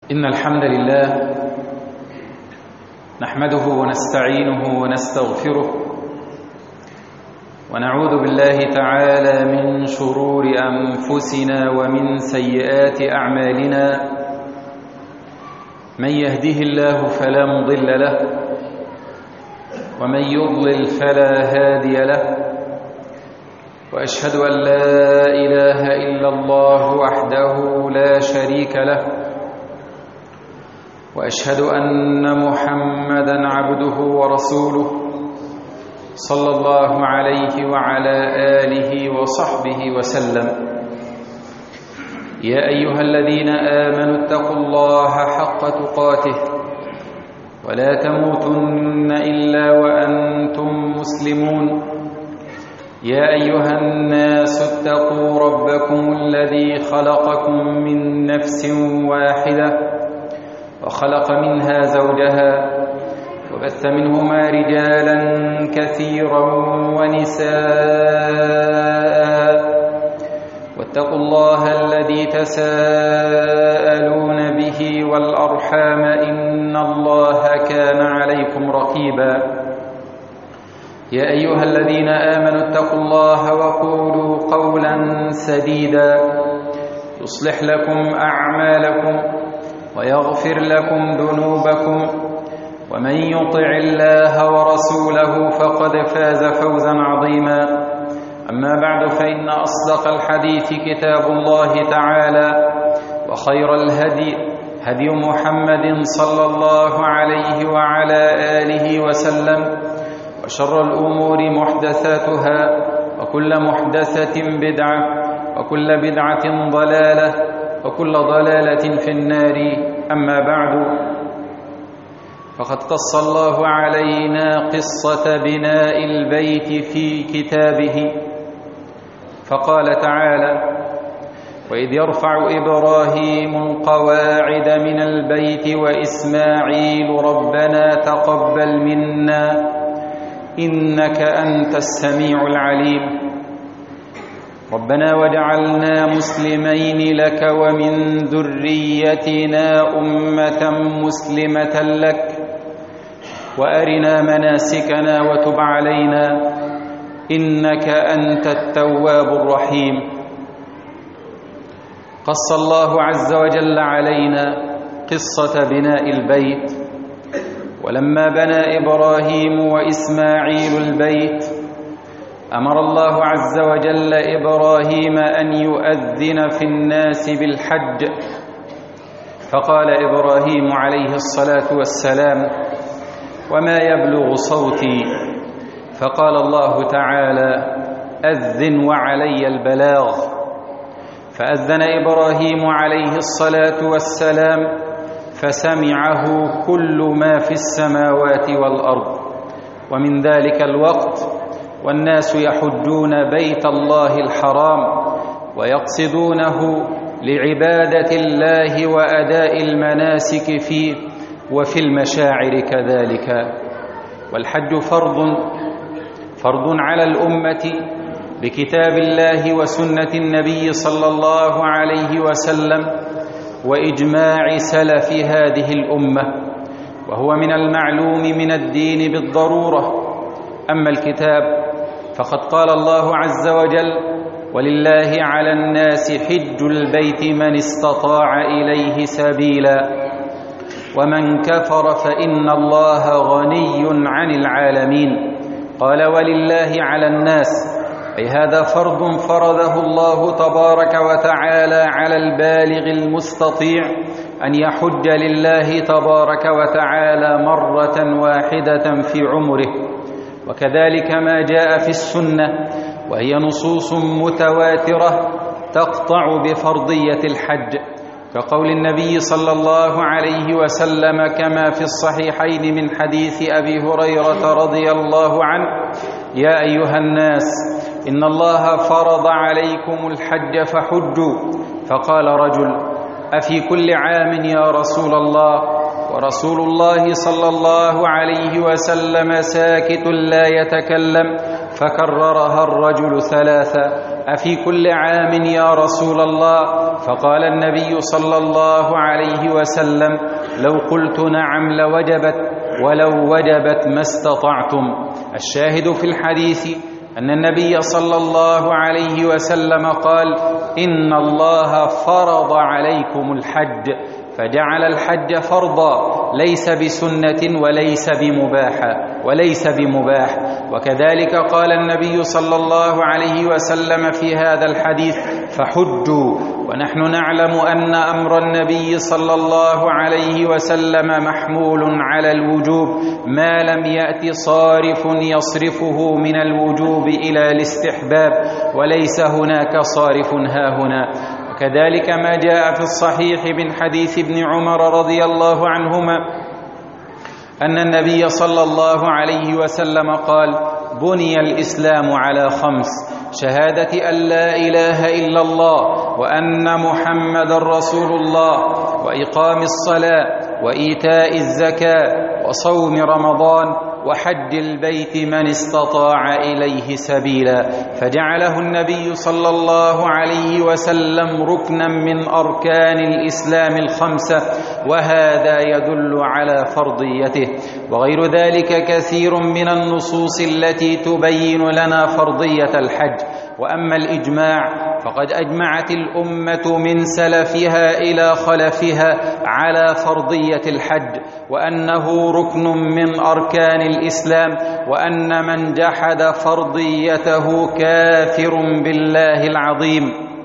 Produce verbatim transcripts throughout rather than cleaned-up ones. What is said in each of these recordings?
إن الحمد لله نحمده ونستعينه ونستغفره ونعوذ بالله تعالى من شرور أنفسنا ومن سيئات أعمالنا. من يهده الله فلا مضل له ومن يضلل فلا هادي له، وأشهد أن لا إله إلا الله وحده لا شريك له، وأشهد أن محمدًا عبده ورسوله صلى الله عليه وعلى آله وصحبه وسلم. يا أيها الذين آمنوا اتقوا الله حق تقاته ولا تموتن إلا وأنتم مسلمون. يا أيها الناس اتقوا ربكم الذي خلقكم من نفس واحدة وخلق منها زوجها وبث منهما رجالا كثيرا ونساء، واتقوا الله الذي تساءلون به والأرحام إن الله كان عليكم رقيبا. يا أيها الذين آمنوا اتقوا الله وقولوا قولا سديدا يصلح لكم أعمالكم ويغفر لكم ذنوبكم، ومن يطع الله ورسوله فقد فاز فوزا عظيما. أما بعد، فإن أصدق الحديث كتاب الله تعالى، وخير الهدي هدي محمد صلى الله عليه وعلى آله وسلم، وشر الأمور محدثاتها، وكل محدثة بدعة، وكل بدعة ضلالة، وكل ضلالة في النار. أما بعد، فقد قص الله علينا قصة بناء البيت في كتابه، فقال تعالى: وإذ يرفع إبراهيم القواعد من البيت وإسماعيل ربنا تقبل منا إنك أنت السميع العليم. ربنا وجعلنا مسلمين لك ومن ذريتنا أمة مسلمة لك وأرنا مناسكنا وتب علينا إنك أنت التواب الرحيم. قص الله عز وجل علينا قصة بناء البيت، ولما بنى إبراهيم وإسماعيل البيت أمر الله عز وجل إبراهيم أن يؤذن في الناس بالحج، فقال إبراهيم عليه الصلاة والسلام: وما يبلغ صوتي؟ فقال الله تعالى: أذن وعلي البلاغ. فأذن إبراهيم عليه الصلاة والسلام فسمعه كل ما في السماوات والأرض. ومن ذلك الوقت والناس يحجون بيت الله الحرام ويقصدونه لعبادة الله وأداء المناسك فيه، وفي المشاعر كذلك. والحج فرض فرض على الأمة بكتاب الله وسنة النبي صلى الله عليه وسلم وإجماع سلف هذه الأمة، وهو من المعلوم من الدين بالضرورة. أما الكتاب فقد قال الله عز وجل: ولله على الناس حج البيت من استطاع إليه سبيلا ومن كفر فإن الله غني عن العالمين. قال: ولله على الناس، أي هذا فرض فرضه الله تبارك وتعالى على البالغ المستطيع أن يحج لله تبارك وتعالى مرة واحدة في عمره. وكذلك ما جاء في السنة، وهي نصوص متواترة تقطع بفرضية الحج، كقول النبي صلى الله عليه وسلم كما في الصحيحين من حديث أبي هريرة رضي الله عنه: يا أيها الناس إن الله فرض عليكم الحج فحجوا. فقال رجل: أفي كل عام يا رسول الله؟ ورسول الله صلى الله عليه وسلم ساكت لا يتكلم، فكررها الرجل ثلاثا: أفي كل عام يا رسول الله؟ فقال النبي صلى الله عليه وسلم: لو قلت نعم لوجبت، ولو وجبت ما استطعتم. الشاهد في الحديث أن النبي صلى الله عليه وسلم قال: إن الله فرض عليكم الحج، فجعل الحج فرضا ليس بسنة وليس بمباح وليس بمباح وكذلك قال النبي صلى الله عليه وسلم في هذا الحديث: فحجوا. ونحن نعلم أن أمر النبي صلى الله عليه وسلم محمول على الوجوب ما لم يأت صارف يصرفه من الوجوب إلى الاستحباب، وليس هناك صارف هاهنا. كذلك ما جاء في الصحيح من حديث ابن عمر رضي الله عنهما أن النبي صلى الله عليه وسلم قال: بني الإسلام على خمس: شهادة أن لا إله إلا الله، وأن محمد رسول الله، وإقام الصلاة، وإيتاء الزكاة، وصوم رمضان، وحج البيت من استطاع إليه سبيلا. فجعله النبي صلى الله عليه وسلم ركنا من أركان الإسلام الخمسة، وهذا يدل على فرضيته. وغير ذلك كثير من النصوص التي تبين لنا فرضية الحج. وأما الإجماع فقد أجمعت الأمة من سلفها إلى خلفها على فرضية الحج، وأنه ركن من أركان الإسلام، وأن من جحد فرضيته كافر بالله العظيم.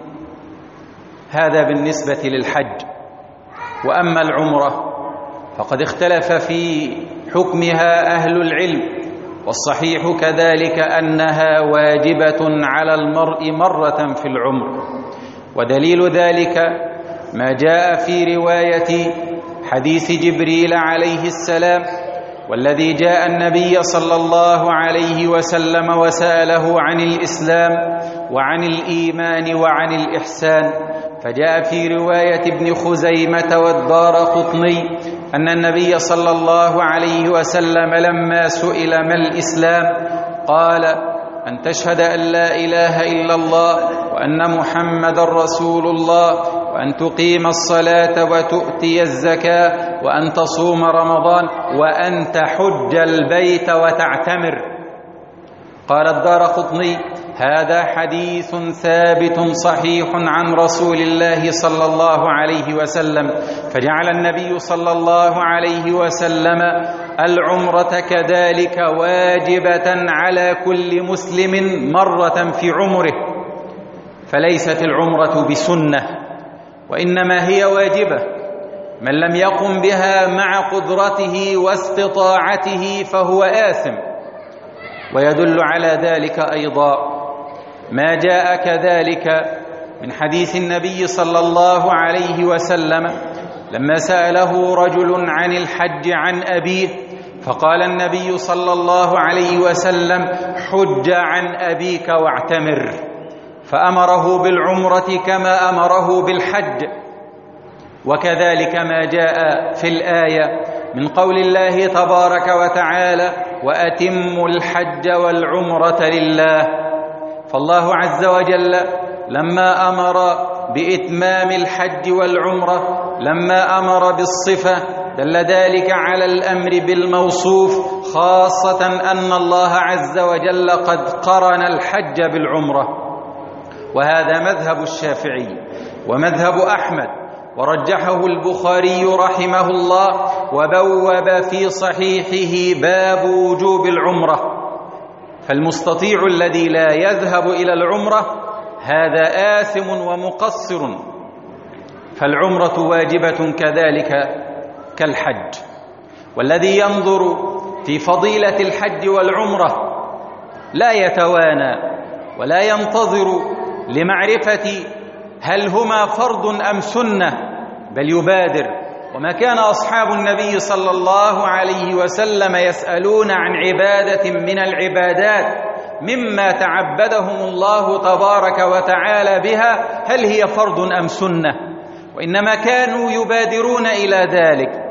هذا بالنسبة للحج. وأما العمرة فقد اختلف في حكمها أهل العلم، والصحيح كذلك أنها واجبة على المرء مرة في العمر. ودليل ذلك ما جاء في رواية حديث جبريل عليه السلام، والذي جاء النبي صلى الله عليه وسلم وسأله عن الإسلام وعن الإيمان وعن الإحسان. فجاء في رواية ابن خزيمة والدارقطني أن النبي صلى الله عليه وسلم لما سئل ما الإسلام قال: أن تشهد أن لا إله إلا الله، وأن محمد رسول الله، وأن تقيم الصلاة، وتؤتي الزكاة، وأن تصوم رمضان، وأن تحج البيت وتعتمر. قال الدارقطني: هذا حديث ثابت صحيح عن رسول الله صلى الله عليه وسلم. فجعل النبي صلى الله عليه وسلم العمرة كذلك واجبة على كل مسلم مرة في عمره، فليست العمرة بسنة، وإنما هي واجبة. من لم يقم بها مع قدرته واستطاعته فهو آثم. ويدل على ذلك أيضا ما جاء كذلك من حديث النبي صلى الله عليه وسلم لما سأله رجل عن الحج عن أبيه، فقال النبي صلى الله عليه وسلم: حج عن أبيك واعتمر، فأمره بالعمرة كما أمره بالحج. وكذلك ما جاء في الآية من قول الله تبارك وتعالى: وأتموا الحج والعمرة لله. فالله عز وجل لما أمر بإتمام الحج والعمرة، لما أمر بالصفة، دل ذلك على الأمر بالموصوف، خاصة أن الله عز وجل قد قرن الحج بالعمرة. وهذا مذهب الشافعي ومذهب أحمد، ورجحه البخاري رحمه الله، وبوب في صحيحه باب وجوب العمرة. فالمستطيع الذي لا يذهب إلى العمرة هذا آثم ومقصر، فالعمرة واجبة كذلك كالحج. والذي ينظر في فضيلة الحج والعمرة لا يتوانى ولا ينتظر لمعرفة هل هما فرض أم سنة، بل يبادر. وما كان أصحاب النبي صلى الله عليه وسلم يسألون عن عبادة من العبادات مما تعبدهم الله تبارك وتعالى بها هل هي فرض أم سنة، وإنما كانوا يبادرون إلى ذلك.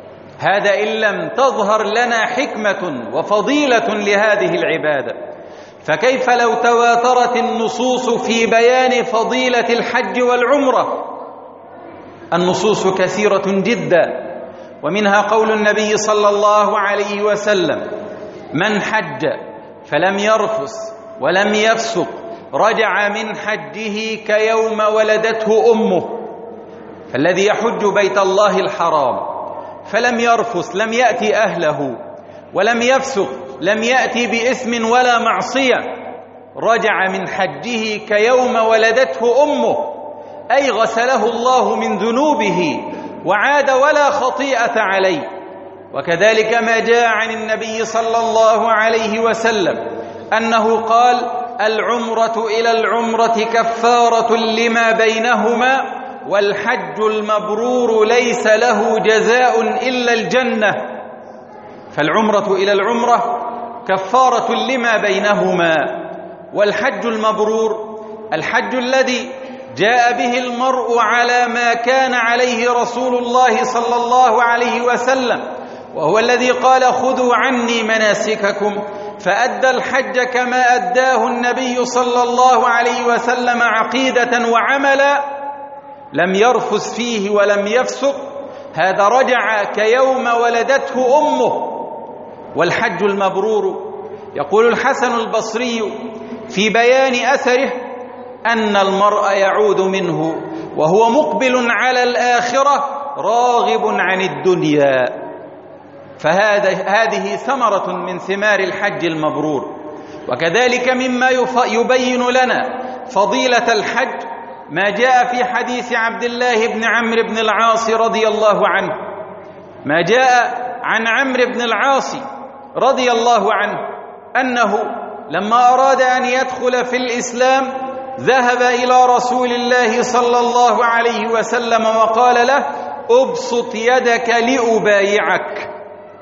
هذا إن لم تظهر لنا حكمة وفضيلة لهذه العبادة. فكيف لو تواترت النصوص في بيان فضيلة الحج والعمرة؟ النصوص كثيرة جدا، ومنها قول النبي صلى الله عليه وسلم: من حج فلم يرفث ولم يفسق رجع من حجه كيوم ولدته أمه. فالذي يحج بيت الله الحرام فلم يرفث لم يأتي أهله، ولم يفسق لم يأتي بإثم ولا معصية، رجع من حجه كيوم ولدته أمه، أي غسله الله من ذنوبه وعاد ولا خطيئة عليه. وكذلك ما جاء عن النبي صلى الله عليه وسلم أنه قال: العمرة إلى العمرة كفارة لما بينهما، والحج المبرور ليس له جزاء إلا الجنة. فالعمرة إلى العمرة كفارة لما بينهما، والحج المبرور الحج الذي جاء به المرء على ما كان عليه رسول الله صلى الله عليه وسلم، وهو الذي قال: خذوا عني مناسككم، فأدى الحج كما أداه النبي صلى الله عليه وسلم عقيدة وعملا، لم يرفث فيه ولم يفسق، هذا رجع كيوم ولدته أمه. والحج المبرور يقول الحسن البصري في بيان أثره أن المرء يعود منه وهو مقبل على الآخرة راغب عن الدنيا. فهذه ثمرة من ثمار الحج المبرور. وكذلك مما يبين لنا فضيلة الحج ما جاء في حديث عبد الله بن عمرو بن العاص رضي الله عنه، ما جاء عن عمرو بن العاص رضي الله عنه أنه لما أراد أن يدخل في الإسلام ذهب إلى رسول الله صلى الله عليه وسلم وقال له: أبسط يدك لأبايعك.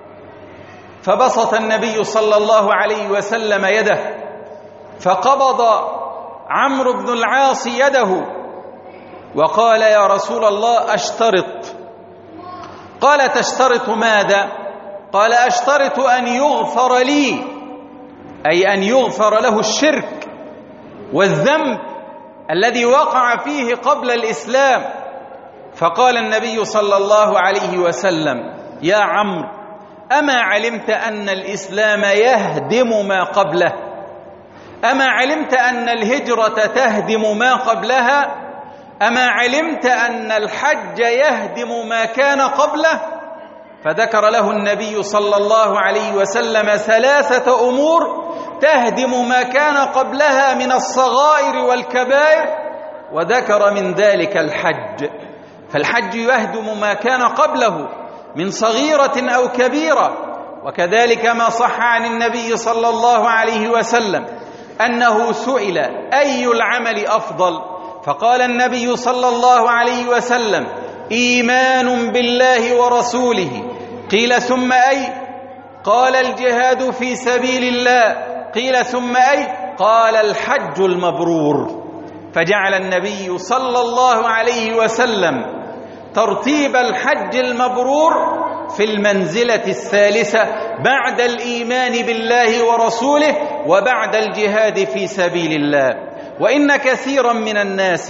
فبسط النبي صلى الله عليه وسلم يده، فقبض عمرو بن العاص يده وقال: يا رسول الله أشترط. قال: تشترط ماذا؟ قال: أشترط أن يغفر لي، أي أن يغفر له الشرك والذنب الذي وقع فيه قبل الإسلام. فقال النبي صلى الله عليه وسلم: يا عمرو، أما علمت أن الإسلام يهدم ما قبله؟ أما علمت أن الهجرة تهدم ما قبلها؟ أما علمت أن الحج يهدم ما كان قبله؟ فذكر له النبي صلى الله عليه وسلم ثلاثة أمور تهدم ما كان قبلها من الصغائر والكبائر، وذكر من ذلك الحج. فالحج يهدم ما كان قبله من صغيرة أو كبيرة. وكذلك ما صح عن النبي صلى الله عليه وسلم أنه سئل: أي العمل أفضل؟ فقال النبي صلى الله عليه وسلم: إيمان بالله ورسوله. قيل: ثم أي؟ قال: الجهاد في سبيل الله. قيل: ثم أي؟ قال: الحج المبرور. فجعل النبي صلى الله عليه وسلم ترتيب الحج المبرور في المنزلة الثالثة بعد الإيمان بالله ورسوله وبعد الجهاد في سبيل الله. وإن كثيرا من الناس،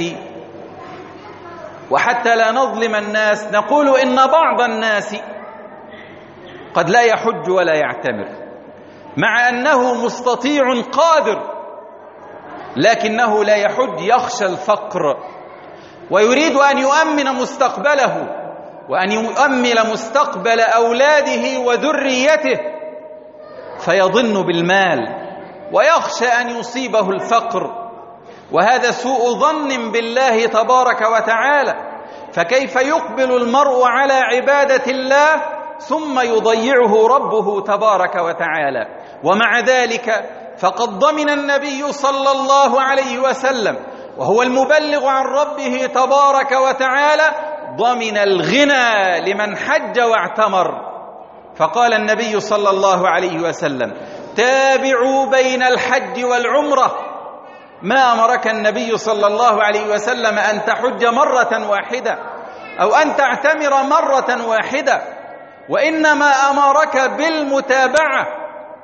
وحتى لا نظلم الناس نقول إن بعض الناس قد لا يحج ولا يعتمر، مع أنه مستطيع قادر، لكنه لا يحج، يخشى الفقر ويريد أن يؤمن مستقبله وأن يؤمن مستقبل أولاده وذريته، فيظن بالمال ويخشى أن يصيبه الفقر، وهذا سوء ظن بالله تبارك وتعالى. فكيف يقبل المرء على عبادة الله ثم يضيعه ربه تبارك وتعالى؟ ومع ذلك فقد ضمن النبي صلى الله عليه وسلم وهو المبلغ عن ربه تبارك وتعالى ضمن الغنى لمن حج واعتمر. فقال النبي صلى الله عليه وسلم: تابعوا بين الحج والعمرة. ما أمرك النبي صلى الله عليه وسلم أن تحج مرة واحدة أو أن تعتمر مرة واحدة، وإنما أمرك بالمتابعة.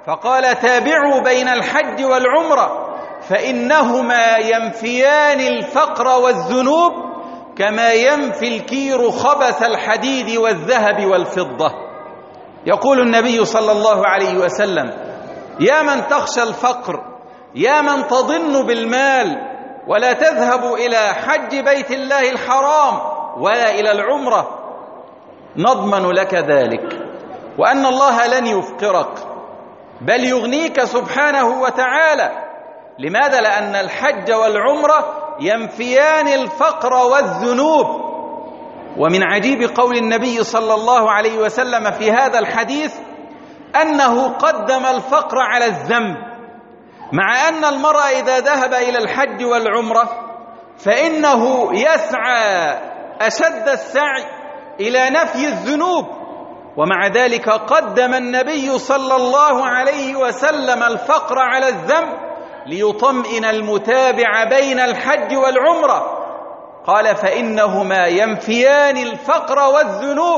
فقال تابعوا بين الحج والعمرة فإنهما ينفيان الفقر والذنوب كما ينفي الكير خبث الحديد والذهب والفضة. يقول النبي صلى الله عليه وسلم: يا من تخشى الفقر، يا من تضن بالمال ولا تذهب إلى حج بيت الله الحرام ولا إلى العمرة، نضمن لك ذلك، وأن الله لن يفقرك بل يغنيك سبحانه وتعالى. لماذا؟ لأن الحج والعمرة ينفيان الفقر والذنوب. ومن عجيب قول النبي صلى الله عليه وسلم في هذا الحديث أنه قدم الفقر على الذنب، مع أن المرء إذا ذهب إلى الحج والعمرة فإنه يسعى أشد السعي إلى نفي الذنوب، ومع ذلك قدم النبي صلى الله عليه وسلم الفقر على الذنب ليطمئن المتابع بين الحج والعمرة. قال: فإنهما ينفيان الفقر والذنوب،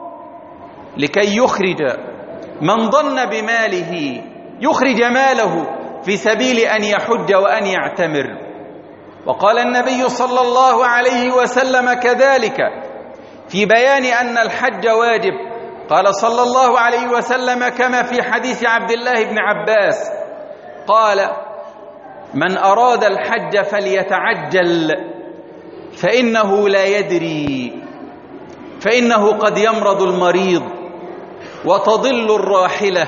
لكي يخرج من ظن بماله يخرج ماله في سبيل أن يحج وأن يعتمر. وقال النبي صلى الله عليه وسلم كذلك في بيان أن الحج واجب، قال صلى الله عليه وسلم كما في حديث عبد الله بن عباس قال: من أراد الحج فليتعجل فإنه لا يدري، فإنه قد يمرض المريض وتضل الراحلة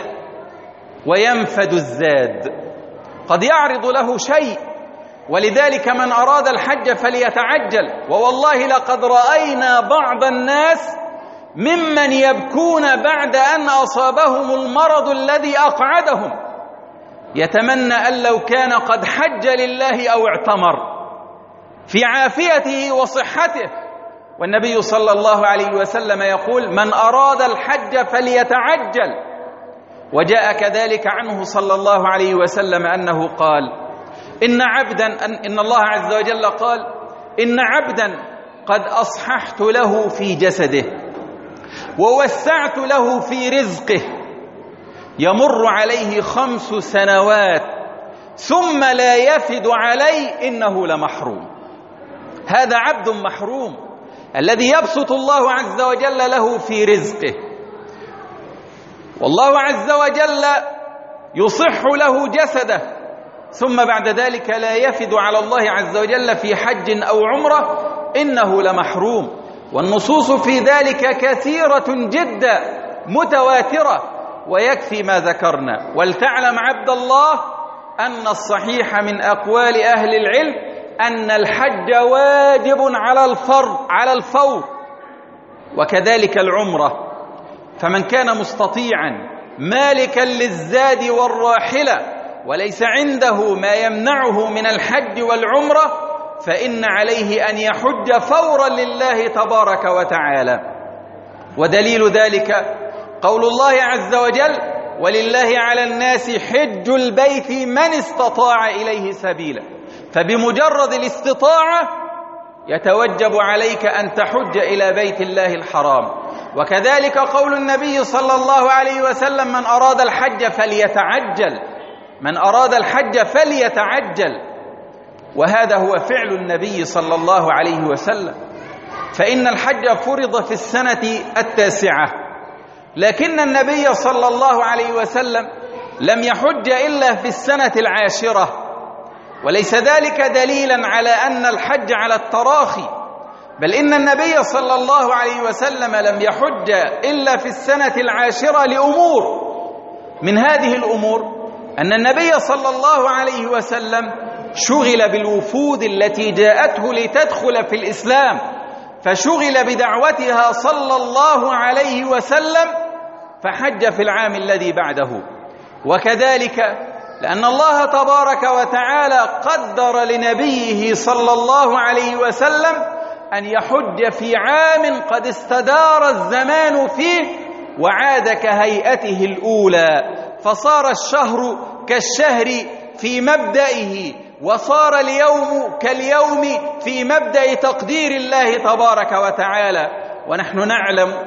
وينفد الزاد، قد يعرض له شيء، ولذلك من أراد الحج فليتعجل. ووالله لقد رأينا بعض الناس ممن يبكون بعد أن أصابهم المرض الذي أقعدهم، يتمنى أن لو كان قد حج لله أو اعتمر في عافيته وصحته. والنبي صلى الله عليه وسلم يقول: من أراد الحج فليتعجل. وجاء كذلك عنه صلى الله عليه وسلم أنه قال: إن عبدا إن الله عز وجل قال: إن عبدا قد أصححت له في جسده ووسعت له في رزقه يمر عليه خمس سنوات ثم لا يفد علي إنه لمحروم. هذا عبد محروم الذي يبسط الله عز وجل له في رزقه، والله عز وجل يصح له جسده، ثم بعد ذلك لا يفد على الله عز وجل في حج أو عمرة، إنه لمحروم. والنصوص في ذلك كثيرة جدا متواترة، ويكفي ما ذكرنا. ولتعلم عبد الله أن الصحيح من أقوال أهل العلم أن الحج واجب على الفرض على الفور، وكذلك العمرة. فمن كان مستطيعا مالكا للزاد والراحلة وليس عنده ما يمنعه من الحج والعمرة فإن عليه أن يحج فورا لله تبارك وتعالى. ودليل ذلك قول الله عز وجل: ولله على الناس حج البيت من استطاع إليه سبيلا. فبمجرد الاستطاعة يتوجب عليك أن تحج إلى بيت الله الحرام. وكذلك قول النبي صلى الله عليه وسلم: من أراد الحج فليتعجل، من أراد الحج فليتعجل. وهذا هو فعل النبي صلى الله عليه وسلم، فإن الحج فرض في السنة التاسعة، لكن النبي صلى الله عليه وسلم لم يحج إلا في السنة العاشرة، وليس ذلك دليلا على أن الحج على التراخي، بل إن النبي صلى الله عليه وسلم لم يحج إلا في السنة العاشرة لأمور. من هذه الأمور أن النبي صلى الله عليه وسلم شغل بالوفود التي جاءته لتدخل في الإسلام، فشغل بدعوتها صلى الله عليه وسلم فحج في العام الذي بعده. وكذلك لأن الله تبارك وتعالى قدر لنبيه صلى الله عليه وسلم أن يحج في عام قد استدار الزمان فيه وعاد كهيئته الأولى، فصار الشهر كالشهر في مبدئه، وصار اليوم كاليوم في مبدأ تقدير الله تبارك وتعالى. ونحن نعلم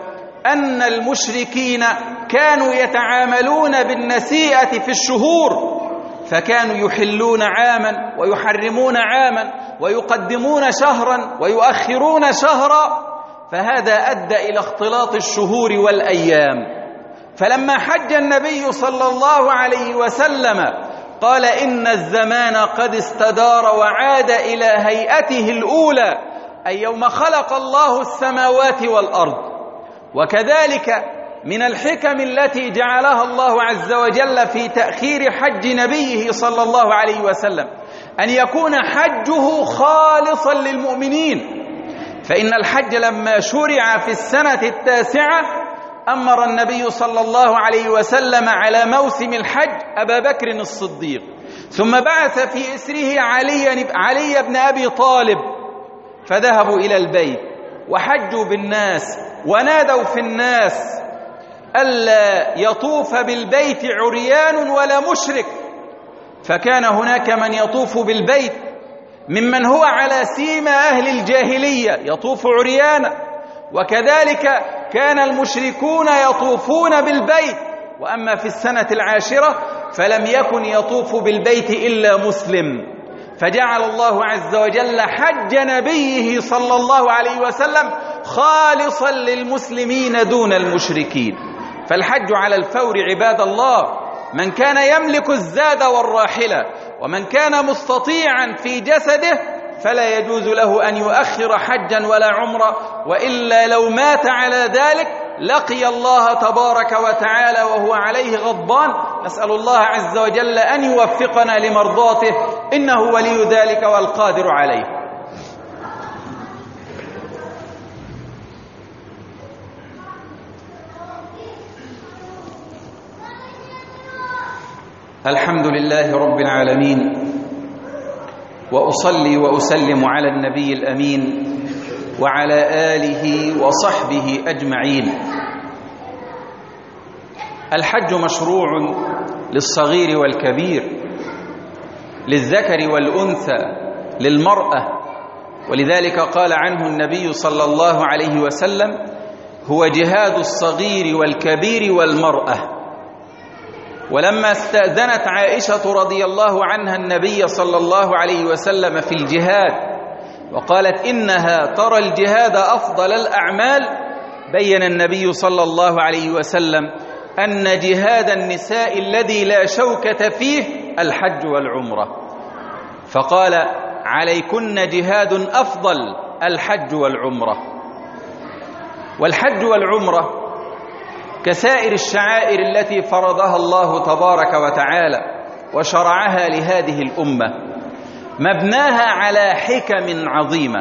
أن المشركين كانوا يتعاملون بالنسيئة في الشهور، فكانوا يحلون عاما ويحرمون عاما ويقدمون شهرا ويؤخرون شهرا، فهذا أدى إلى اختلاط الشهور والأيام. فلما حج النبي صلى الله عليه وسلم قال إن الزمان قد استدار وعاد إلى هيئته الأولى، أي يوم خلق الله السماوات والأرض. وكذلك من الحكم التي جعلها الله عز وجل في تأخير حج نبيه صلى الله عليه وسلم أن يكون حجه خالصا للمؤمنين. فإن الحج لما شرع في السنة التاسعة أمر النبي صلى الله عليه وسلم على موسم الحج أبا بكر الصديق، ثم بعث في إسره علي, علي بن أبي طالب، فذهبوا إلى البيت وحجوا بالناس ونادوا في الناس ألا يطوف بالبيت عريان ولا مشرك. فكان هناك من يطوف بالبيت ممن هو على سيما أهل الجاهلية يطوف عريانا، وكذلك كان المشركون يطوفون بالبيت. وأما في السنة العاشرة فلم يكن يطوف بالبيت إلا مسلم، فجعل الله عز وجل حج نبيه صلى الله عليه وسلم خالصا للمسلمين دون المشركين. فالحج على الفور عباد الله، من كان يملك الزاد والراحلة ومن كان مستطيعا في جسده فلا يجوز له أن يؤخر حجا ولا عمرة، وإلا لو مات على ذلك لقي الله تبارك وتعالى وهو عليه غضبان. نسأل الله عز وجل أن يوفقنا لمرضاته، إنه ولي ذلك والقادر عليه. الحمد لله رب العالمين، وأصلي وأسلم على النبي الأمين وعلى آله وصحبه أجمعين. الحج مشروع للصغير والكبير، للذكر والأنثى، للمرأة، ولذلك قال عنه النبي صلى الله عليه وسلم هو جهاد الصغير والكبير والمرأة. ولما استأذنت عائشة رضي الله عنها النبي صلى الله عليه وسلم في الجهاد وقالت إنها ترى الجهاد أفضل الأعمال، بين النبي صلى الله عليه وسلم أن جهاد النساء الذي لا شوكة فيه الحج والعمرة، فقال عليكن جهاد أفضل الحج والعمرة. والحج والعمرة كسائر الشعائر التي فرضها الله تبارك وتعالى وشرعها لهذه الأمة، مبناها على حكم عظيمة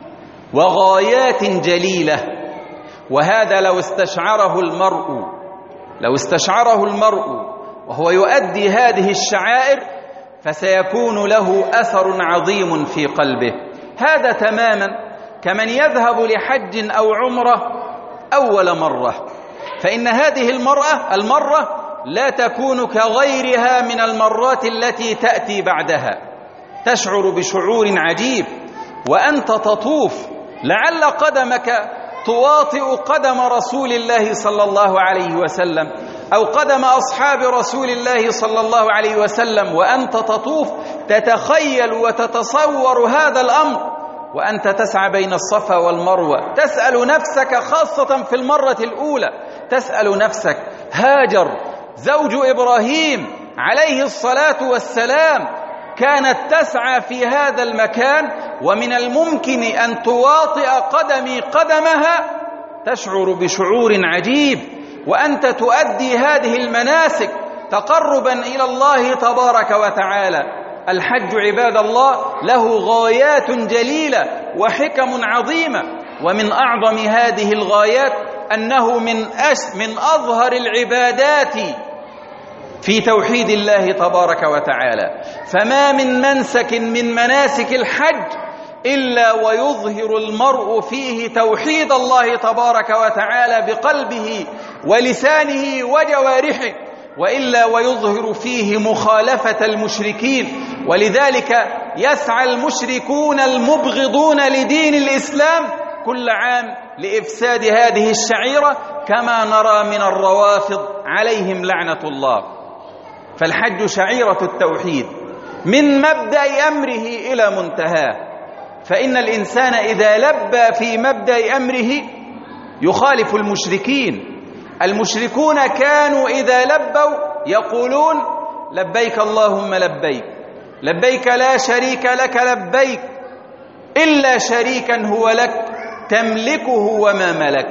وغايات جليلة. وهذا لو استشعره المرء لو استشعره المرء وهو يؤدي هذه الشعائر فسيكون له أثر عظيم في قلبه. هذا تماما كمن يذهب لحج أو عمرة أول مرة، فإن هذه المرأة المرة لا تكون كغيرها من المرات التي تأتي بعدها، تشعر بشعور عجيب وأنت تطوف، لعل قدمك تواطئ قدم رسول الله صلى الله عليه وسلم أو قدم أصحاب رسول الله صلى الله عليه وسلم، وأنت تطوف تتخيل وتتصور هذا الأمر وأنت تسعى بين الصفا والمروة. تسأل نفسك خاصة في المرة الأولى، تسأل نفسك هاجر زوج إبراهيم عليه الصلاة والسلام كانت تسعى في هذا المكان، ومن الممكن أن تواطئ قدمي قدمها، تشعر بشعور عجيب وأنت تؤدي هذه المناسك تقربا إلى الله تبارك وتعالى. الحج عباد الله له غايات جليلة وحكم عظيمة، ومن أعظم هذه الغايات أنه من أس من أظهر العبادات في توحيد الله تبارك وتعالى. فما من منسك من مناسك الحج إلا ويظهر المرء فيه توحيد الله تبارك وتعالى بقلبه ولسانه وجوارحه، وإلا ويظهر فيه مخالفة المشركين. ولذلك يسعى المشركون المبغضون لدين الإسلام كل عام لإفساد هذه الشعيرة كما نرى من الروافض عليهم لعنة الله. فالحج شعيرة التوحيد من مبدأ أمره إلى منتهاه، فإن الإنسان إذا لبى في مبدأ أمره يخالف المشركين. المشركون كانوا إذا لبوا يقولون لبيك اللهم لبيك، لبيك لا شريك لك لبيك، إلا شريكا هو لك تملكه وما ملك،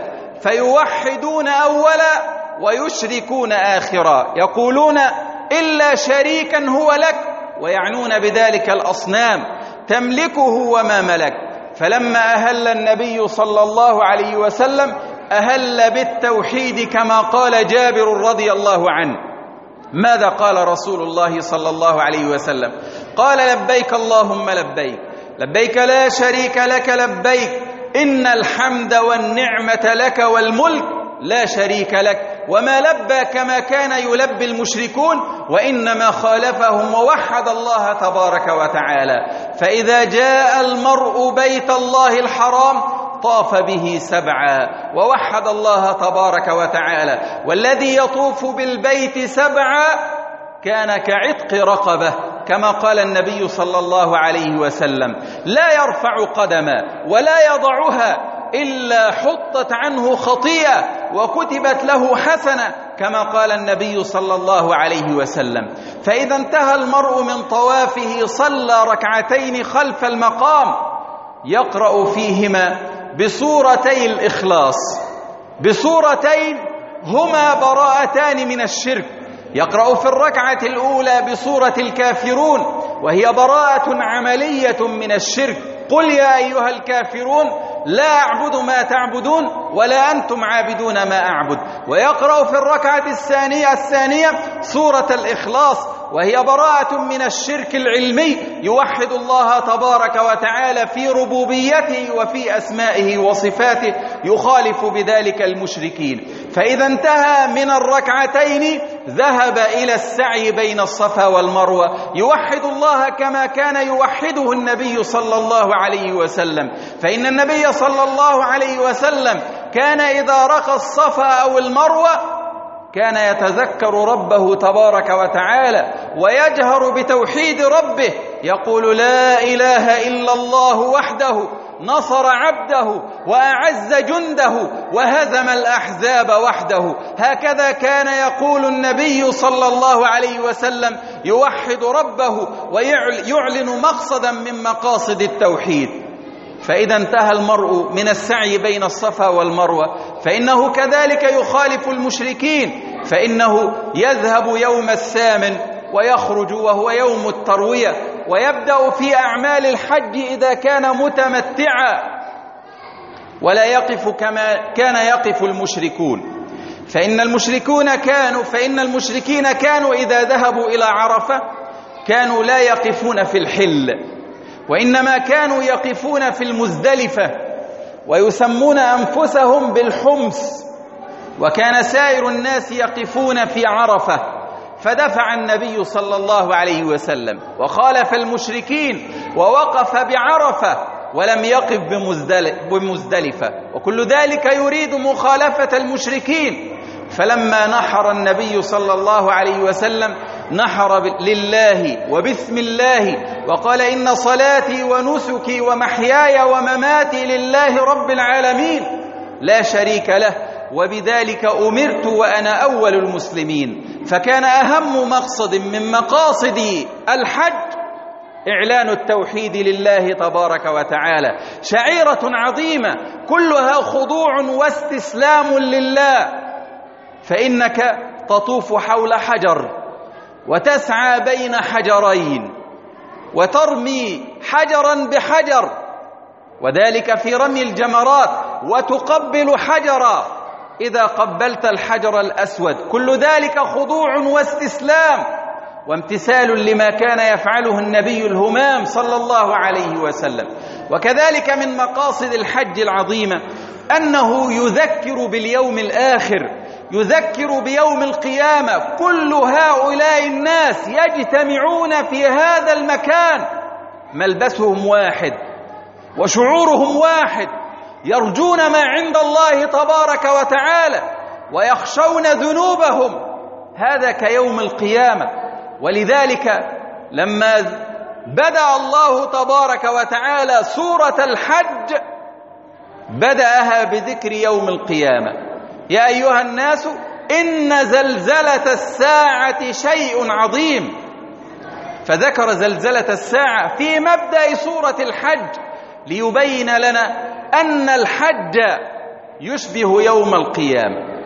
فيوحدون أولا ويشركون آخرا، يقولون إلا شريكا هو لك ويعنون بذلك الأصنام تملكه وما ملك. فلما أهل النبي صلى الله عليه وسلم أهل بالتوحيد كما قال جابر رضي الله عنه. ماذا قال رسول الله صلى الله عليه وسلم؟ قال لبيك اللهم لبيك، لبيك لا شريك لك لبيك، إن الحمد والنعمة لك والملك لا شريك لك. وما لبى كما كان يلبي المشركون، وإنما خالفهم ووحد الله تبارك وتعالى. فإذا جاء المرء بيت الله الحرام طاف به سبعا ووحد الله تبارك وتعالى. والذي يطوف بالبيت سبعا كان كعتق رقبة كما قال النبي صلى الله عليه وسلم، لا يرفع قدما ولا يضعها إلا حطت عنه خطيئة وكتبت له حسنة كما قال النبي صلى الله عليه وسلم. فإذا انتهى المرء من طوافه صلى ركعتين خلف المقام يقرأ فيهما بسورتي الإخلاص، بسورتين هما براءتان من الشرك. يقرأ في الركعة الأولى بسورة الكافرون وهي براءة عملية من الشرك، قل يا أيها الكافرون لا أعبد ما تعبدون ولا أنتم عابدون ما أعبد. ويقرأ في الركعة الثانية الثانية سورة الإخلاص وهي براءة من الشرك العلمي، يوحد الله تبارك وتعالى في ربوبيته وفي أسمائه وصفاته، يخالف بذلك المشركين. فإذا انتهى من الركعتين ذهب إلى السعي بين الصفا والمروة، يوحد الله كما كان يوحده النبي صلى الله عليه وسلم. فإن النبي صلى الله عليه وسلم كان إذا رقى الصفا أو المروة كان يتذكر ربه تبارك وتعالى ويجهر بتوحيد ربه، يقول لا إله إلا الله وحده نصر عبده وأعز جنده وهزم الأحزاب وحده. هكذا كان يقول النبي صلى الله عليه وسلم يوحد ربه ويعلن مقصدا من مقاصد التوحيد. فإذا انتهى المرء من السعي بين الصفا والمروة فإنه كذلك يخالف المشركين، فإنه يذهب يوم الثامن ويخرج وهو يوم التروية ويبدأ في أعمال الحج إذا كان متمتعا ولا يقف كما كان يقف المشركون. فإن المشركون كانوا فإن المشركين كانوا إذا ذهبوا إلى عرفة كانوا لا يقفون في الحل، وإنما كانوا يقفون في المزدلفة ويسمون أنفسهم بالحمص، وكان سائر الناس يقفون في عرفة. فدفع النبي صلى الله عليه وسلم وخالف المشركين ووقف بعرفة ولم يقف بمزدلفة، وكل ذلك يريد مخالفة المشركين. فلما نحر النبي صلى الله عليه وسلم نحر لله وبسم الله وقال إن صلاتي ونسكي ومحياي ومماتي لله رب العالمين لا شريك له وبذلك أمرت وأنا أول المسلمين. فكان أهم مقصد من مقاصد الحج إعلان التوحيد لله تبارك وتعالى، شعيرة عظيمة كلها خضوع واستسلام لله. فإنك تطوف حول حجر وتسعى بين حجرين وترمي حجرا بحجر، وذلك في رمي الجمرات، وتقبل حجرا إذا قبلت الحجر الأسود. كل ذلك خضوع واستسلام وامتثال لما كان يفعله النبي الهمام صلى الله عليه وسلم. وكذلك من مقاصد الحج العظيمة أنه يذكر باليوم الآخر، يذكر بيوم القيامة. كل هؤلاء الناس يجتمعون في هذا المكان، ملبسهم واحد وشعورهم واحد، يرجون ما عند الله تبارك وتعالى. ويخشون ذنوبهم، هذا كيوم القيامة. ولذلك لما بدأ الله تبارك وتعالى سورة الحج بدأها بذكر يوم القيامة. يا أيها الناس إن زلزلة الساعة شيء عظيم، فذكر زلزلة الساعة في مبدأ سورة الحج ليبين لنا أن الحج يشبه يوم القيامة.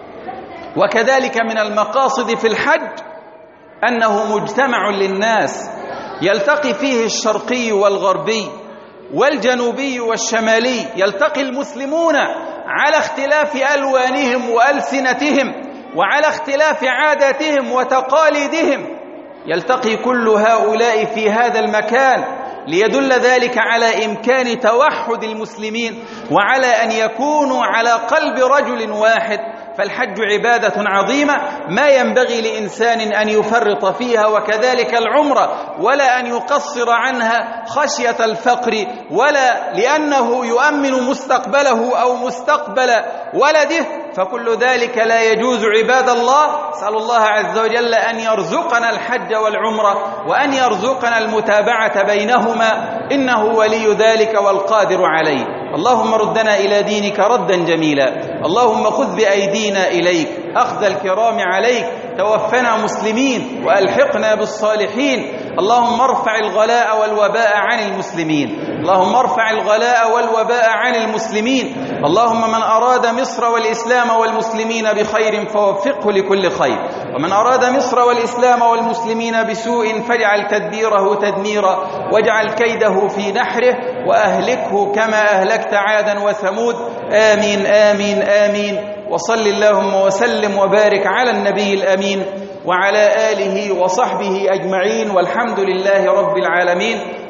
وكذلك من المقاصد في الحج أنه مجتمع للناس يلتقي فيه الشرقي والغربي والجنوبي والشمالي، يلتقي المسلمون على اختلاف ألوانهم وألسنتهم وعلى اختلاف عاداتهم وتقاليدهم، يلتقي كل هؤلاء في هذا المكان ليدل ذلك على إمكان توحد المسلمين وعلى أن يكونوا على قلب رجل واحد. فالحج عبادة عظيمة ما ينبغي لإنسان أن يفرط فيها، وكذلك العمرة، ولا أن يقصر عنها خشية الفقر ولا لأنه يؤمن مستقبله أو مستقبل ولده، فكل ذلك لا يجوز عباد الله. أسأل الله عز وجل أن يرزقنا الحج والعمرة وأن يرزقنا المتابعة بينهما، إنه ولي ذلك والقادر عليه. اللهم ردنا إلى دينك ردا جميلا، اللهم خذ بأيدينا إليك أخذ الكرام عليك، توفنا مسلمين وألحقنا بالصالحين. اللهم ارفع الغلاء والوباء عن المسلمين، اللهم ارفع الغلاء والوباء عن المسلمين. اللهم من أراد مصر والإسلام والمسلمين بخير فوفقه لكل خير، ومن أراد مصر والإسلام والمسلمين بسوء فاجعل تدبيره تدميرا، واجعل كيده في نحره، وأهلكه كما أهلكت عادا وثمود. آمين آمين آمين. وصل اللهم وسلم وبارك على النبي الأمين وعلى آله وصحبه أجمعين، والحمد لله رب العالمين.